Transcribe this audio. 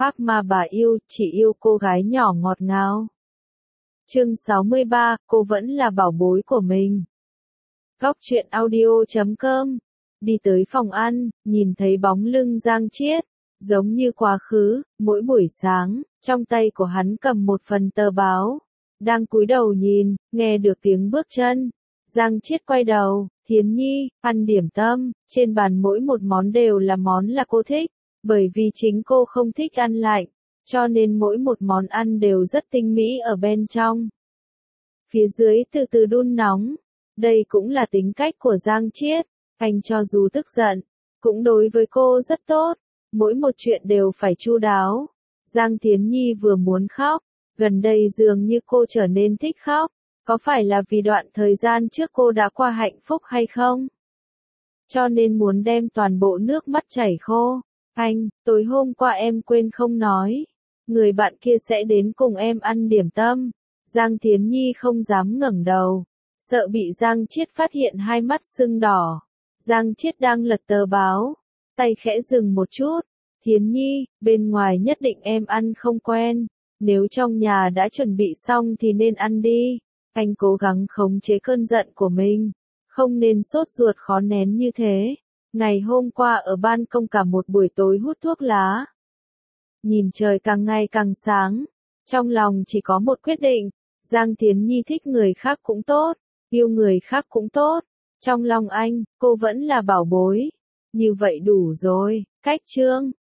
Phác mà bà yêu, chỉ yêu cô gái nhỏ ngọt ngào. Chương 63, cô vẫn là bảo bối của mình. Góc truyện audio.com. Đi tới phòng ăn, nhìn thấy bóng lưng Giang Chiết, giống như quá khứ, mỗi buổi sáng, trong tay của hắn cầm một phần tờ báo, đang cúi đầu nhìn, nghe được tiếng bước chân. Giang Chiết quay đầu, Thiến Nhi, ăn điểm tâm, trên bàn mỗi một món đều là món là cô thích, bởi vì chính cô không thích ăn lạnh, cho nên mỗi một món ăn đều rất tinh mỹ ở bên trong. Phía dưới từ từ đun nóng, đây cũng là tính cách của Giang Chiết, anh cho dù tức giận, cũng đối với cô rất tốt, mỗi một chuyện đều phải chu đáo. Giang Thiến Nhi vừa muốn khóc, gần đây dường như cô trở nên thích khóc, có phải là vì đoạn thời gian trước cô đã qua hạnh phúc hay không? Cho nên muốn đem toàn bộ nước mắt chảy khô. Anh, tối hôm qua em quên không nói, người bạn kia sẽ đến cùng em ăn điểm tâm. Giang Thiến Nhi không dám ngẩng đầu, sợ bị Giang Chiết phát hiện hai mắt sưng đỏ. Giang Chiết đang lật tờ báo, tay khẽ dừng một chút. Thiến Nhi, bên ngoài nhất định em ăn không quen, nếu trong nhà đã chuẩn bị xong thì nên ăn đi. Anh cố gắng khống chế cơn giận của mình, không nên sốt ruột khó nén như thế. Ngày hôm qua ở ban công cả một buổi tối hút thuốc lá. Nhìn trời càng ngày càng sáng, trong lòng chỉ có một quyết định, Giang Thiến Nhi thích người khác cũng tốt, yêu người khác cũng tốt, trong lòng anh, cô vẫn là bảo bối. Như vậy đủ rồi. Cách chương